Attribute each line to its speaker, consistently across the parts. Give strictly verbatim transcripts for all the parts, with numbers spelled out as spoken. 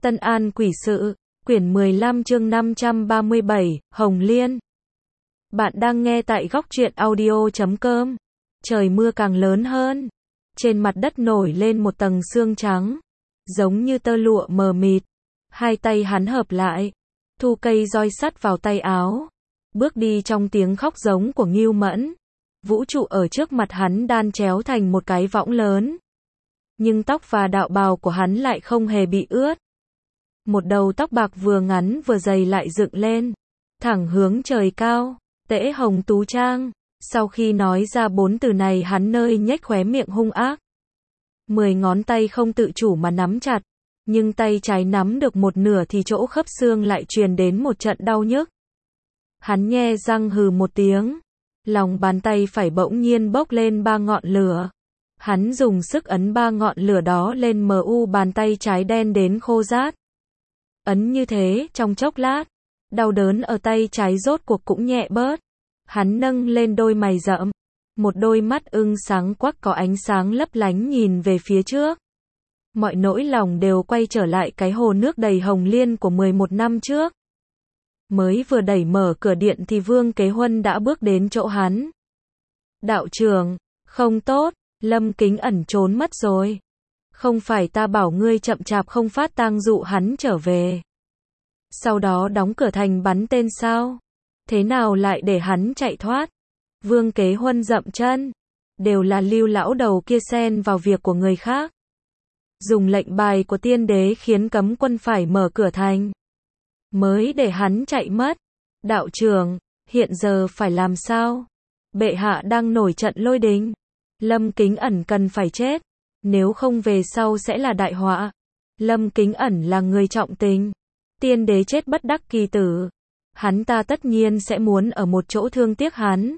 Speaker 1: Tân An Quỷ Sự, quyển mười lăm chương năm trăm ba mươi bảy, Hồng Liên. Bạn đang nghe tại góc truyện audio chấm com. Trời mưa càng lớn hơn. Trên mặt đất nổi lên một tầng sương trắng, giống như tơ lụa mờ mịt. Hai tay hắn hợp lại, thu cây roi sắt vào tay áo, bước đi trong tiếng khóc giống của Ngưu Mẫn. Vũ trụ ở trước mặt hắn đan chéo thành một cái võng lớn. Nhưng tóc và đạo bào của hắn lại không hề bị ướt. Một đầu tóc bạc vừa ngắn vừa dày lại dựng lên, thẳng hướng trời cao, Tễ Hồng Tú Trang. Sau khi nói ra bốn từ này, hắn nơi nhếch khóe miệng hung ác. Mười ngón tay không tự chủ mà nắm chặt, nhưng tay trái nắm được một nửa thì chỗ khớp xương lại truyền đến một trận đau nhức. Hắn nhe răng hừ một tiếng, lòng bàn tay phải bỗng nhiên bốc lên ba ngọn lửa. Hắn dùng sức ấn ba ngọn lửa đó lên mờ u bàn tay trái đen đến khô rát. Ấn như thế trong chốc lát, đau đớn ở tay trái rốt cuộc cũng nhẹ bớt. Hắn nâng lên đôi mày rậm, một đôi mắt ưng sáng quắc có ánh sáng lấp lánh nhìn về phía trước. Mọi nỗi lòng đều quay trở lại cái hồ nước đầy hồng liên của mười một năm trước. Mới vừa đẩy mở cửa điện thì Vương Kế Huân đã bước đến chỗ hắn. Đạo trưởng, không tốt, Lâm Kính Ẩn trốn mất rồi. Không phải ta bảo ngươi chậm chạp không phát tang dụ hắn trở về, sau đó đóng cửa thành bắn tên sao? Thế nào lại để hắn chạy thoát? Vương Kế Huân dậm chân. Đều là Lưu lão đầu kia xen vào việc của người khác, dùng lệnh bài của tiên đế khiến cấm quân phải mở cửa thành, mới để hắn chạy mất. Đạo trưởng, hiện giờ phải làm sao? Bệ hạ đang nổi trận lôi đình. Lâm Kính Ẩn cần phải chết, nếu không về sau sẽ là đại họa. Lâm Kính Ẩn là người trọng tình, tiên đế chết bất đắc kỳ tử, hắn ta tất nhiên sẽ muốn ở một chỗ thương tiếc hắn.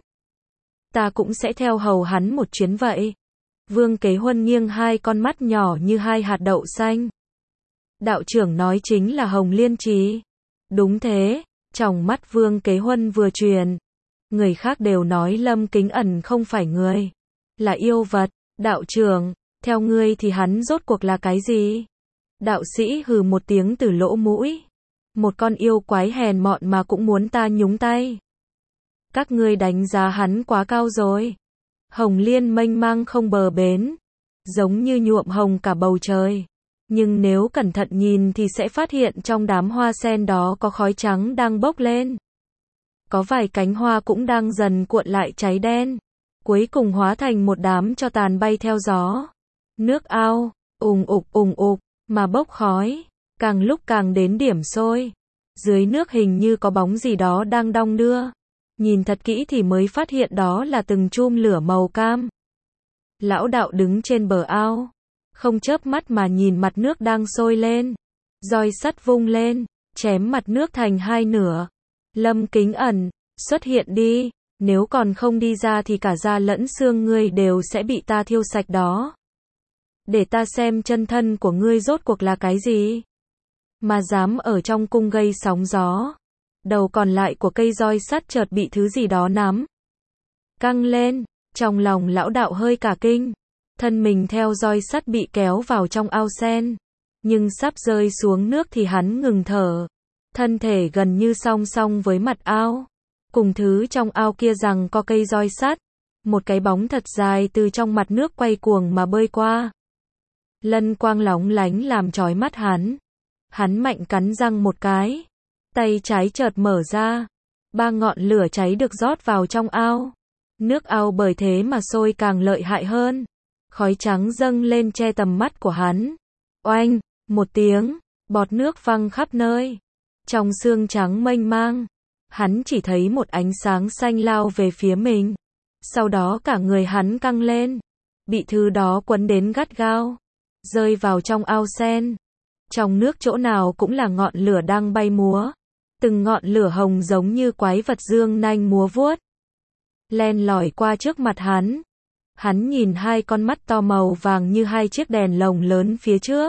Speaker 1: Ta cũng sẽ theo hầu hắn một chuyến vậy. Vương Kế Huân nghiêng hai con mắt nhỏ như hai hạt đậu xanh. Đạo trưởng nói chính là Hồng Liên Trì. Đúng thế, trong mắt Vương Kế Huân vừa truyền. Người khác đều nói Lâm Kính Ẩn không phải người, là yêu vật. Đạo trưởng, theo ngươi thì hắn rốt cuộc là cái gì? Đạo sĩ hừ một tiếng từ lỗ mũi. Một con yêu quái hèn mọn mà cũng muốn ta nhúng tay. Các ngươi đánh giá hắn quá cao rồi. Hồng Liên mênh mang không bờ bến, giống như nhuộm hồng cả bầu trời. Nhưng nếu cẩn thận nhìn thì sẽ phát hiện trong đám hoa sen đó có khói trắng đang bốc lên. Có vài cánh hoa cũng đang dần cuộn lại cháy đen, cuối cùng hóa thành một đám tro tàn bay theo gió. Nước ao, ùng ục ùng ục, mà bốc khói, càng lúc càng đến điểm sôi. Dưới nước hình như có bóng gì đó đang đong đưa. Nhìn thật kỹ thì mới phát hiện đó là từng chum lửa màu cam. Lão đạo đứng trên bờ ao, không chớp mắt mà nhìn mặt nước đang sôi lên. Roi sắt vung lên, chém mặt nước thành hai nửa. Lâm Kính Ẩn, xuất hiện đi, nếu còn không đi ra thì cả da lẫn xương ngươi đều sẽ bị ta thiêu sạch đó. Để ta xem chân thân của ngươi rốt cuộc là cái gì, mà dám ở trong cung gây sóng gió. Đầu còn lại của cây roi sắt chợt bị thứ gì đó nắm căng lên, trong lòng lão đạo hơi cả kinh. Thân mình theo roi sắt bị kéo vào trong ao sen, nhưng sắp rơi xuống nước thì hắn ngừng thở. Thân thể gần như song song với mặt ao, cùng thứ trong ao kia rằng có cây roi sắt. Một cái bóng thật dài từ trong mặt nước quay cuồng mà bơi qua. Lân quang lóng lánh làm chói mắt hắn. Hắn mạnh cắn răng một cái, tay trái chợt mở ra. Ba ngọn lửa cháy được rót vào trong ao. Nước ao bởi thế mà sôi càng lợi hại hơn. Khói trắng dâng lên che tầm mắt của hắn. Oanh, một tiếng, bọt nước văng khắp nơi. Trong sương trắng mênh mang, hắn chỉ thấy một ánh sáng xanh lao về phía mình. Sau đó cả người hắn căng lên, bị thứ đó quấn đến gắt gao, rơi vào trong ao sen. Trong nước chỗ nào cũng là ngọn lửa đang bay múa. Từng ngọn lửa hồng giống như quái vật dương nanh múa vuốt, len lỏi qua trước mặt hắn. Hắn nhìn hai con mắt to màu vàng như hai chiếc đèn lồng lớn phía trước,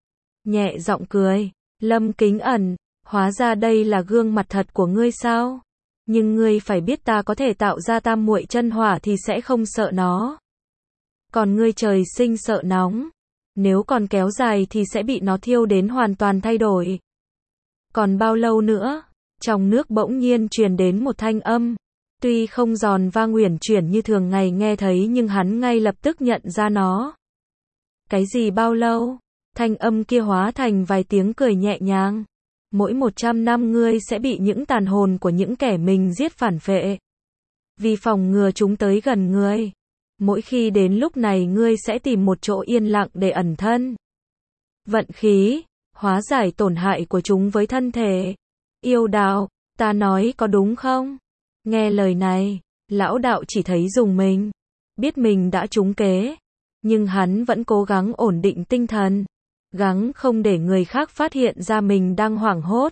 Speaker 1: nhẹ giọng cười. Lâm Kính Ẩn, hóa ra đây là gương mặt thật của ngươi sao? Nhưng ngươi phải biết ta có thể tạo ra tam muội chân hỏa thì sẽ không sợ nó. Còn ngươi trời sinh sợ nóng. Nếu còn kéo dài thì sẽ bị nó thiêu đến hoàn toàn thay đổi. Còn bao lâu nữa? Trong nước bỗng nhiên truyền đến một thanh âm. Tuy không giòn vang uyển chuyển như thường ngày nghe thấy nhưng hắn ngay lập tức nhận ra nó. Cái gì bao lâu? Thanh âm kia hóa thành vài tiếng cười nhẹ nhàng. Mỗi một trăm năm ngươi sẽ bị những tàn hồn của những kẻ mình giết phản phệ. Vì phòng ngừa chúng tới gần ngươi. Mỗi khi đến lúc này ngươi sẽ tìm một chỗ yên lặng để ẩn thân. Vận khí, hóa giải tổn hại của chúng với thân thể. Yêu đạo, ta nói có đúng không? Nghe lời này, lão đạo chỉ thấy rùng mình. Biết mình đã trúng kế. Nhưng hắn vẫn cố gắng ổn định tinh thần. Gắng không để người khác phát hiện ra mình đang hoảng hốt.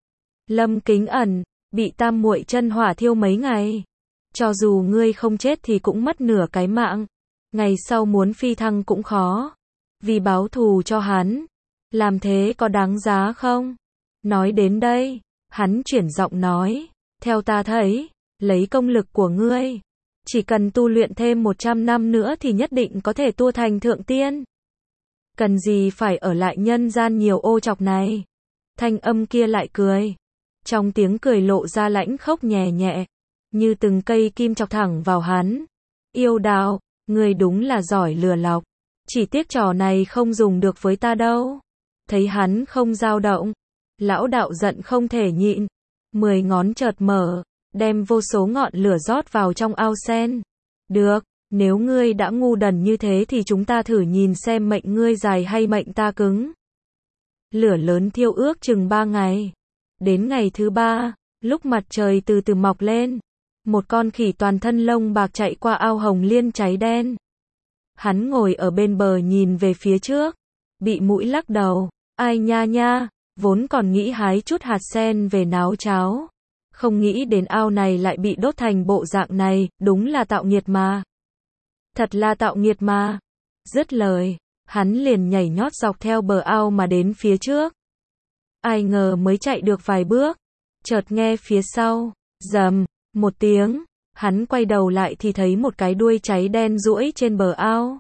Speaker 1: Lâm Kính Ẩn, bị tam muội chân hỏa thiêu mấy ngày. Cho dù ngươi không chết thì cũng mất nửa cái mạng. Ngày sau muốn phi thăng cũng khó. Vì báo thù cho hắn. Làm thế có đáng giá không? Nói đến đây, hắn chuyển giọng nói. Theo ta thấy, lấy công lực của ngươi. Chỉ cần tu luyện thêm một trăm năm nữa thì nhất định có thể tua thành thượng tiên. Cần gì phải ở lại nhân gian nhiều ô trọc này. Thanh âm kia lại cười. Trong tiếng cười lộ ra lãnh khốc nhẹ nhẹ. Như từng cây kim chọc thẳng vào hắn. Yêu đạo, ngươi đúng là giỏi lừa lọc. Chỉ tiếc trò này không dùng được với ta đâu. Thấy hắn không dao động. Lão đạo giận không thể nhịn. Mười ngón chợt mở. Đem vô số ngọn lửa rót vào trong ao sen. Được, nếu ngươi đã ngu đần như thế thì chúng ta thử nhìn xem mệnh ngươi dài hay mệnh ta cứng. Lửa lớn thiêu ước chừng ba ngày. Đến ngày thứ ba, lúc mặt trời từ từ mọc lên. Một con khỉ toàn thân lông bạc chạy qua ao hồng liên cháy đen. Hắn ngồi ở bên bờ nhìn về phía trước. Bị mũi lắc đầu. Ai nha nha, vốn còn nghĩ hái chút hạt sen về nấu cháo. Không nghĩ đến ao này lại bị đốt thành bộ dạng này, đúng là tạo nghiệt mà. Thật là tạo nghiệt mà. Dứt lời, hắn liền nhảy nhót dọc theo bờ ao mà đến phía trước. Ai ngờ mới chạy được vài bước. Chợt nghe phía sau, rầm, một tiếng. Hắn quay đầu lại thì thấy một cái đuôi cháy đen duỗi trên bờ ao.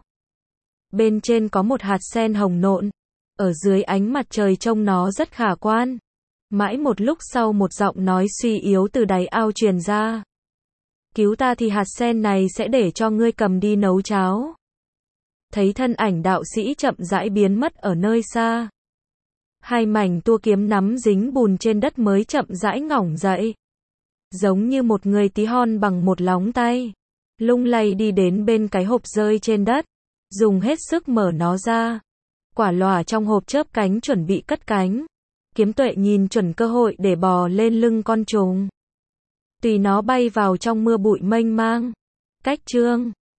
Speaker 1: Bên trên có một hạt sen hồng nộn. Ở dưới ánh mặt trời trông nó rất khả quan. Mãi một lúc sau một giọng nói suy yếu từ đáy ao truyền ra. Cứu ta thì hạt sen này sẽ để cho ngươi cầm đi nấu cháo. Thấy thân ảnh đạo sĩ chậm rãi biến mất ở nơi xa. Hai mảnh tua kiếm nắm dính bùn trên đất mới chậm rãi ngỏng dậy. Giống như một người tí hon bằng một lóng tay. Lung lay đi đến bên cái hộp rơi trên đất. Dùng hết sức mở nó ra. Quả lòa trong hộp chớp cánh chuẩn bị cất cánh. Kiếm tuệ nhìn chuẩn cơ hội để bò lên lưng con trùng. Tùy nó bay vào trong mưa bụi mênh mang. Cách chương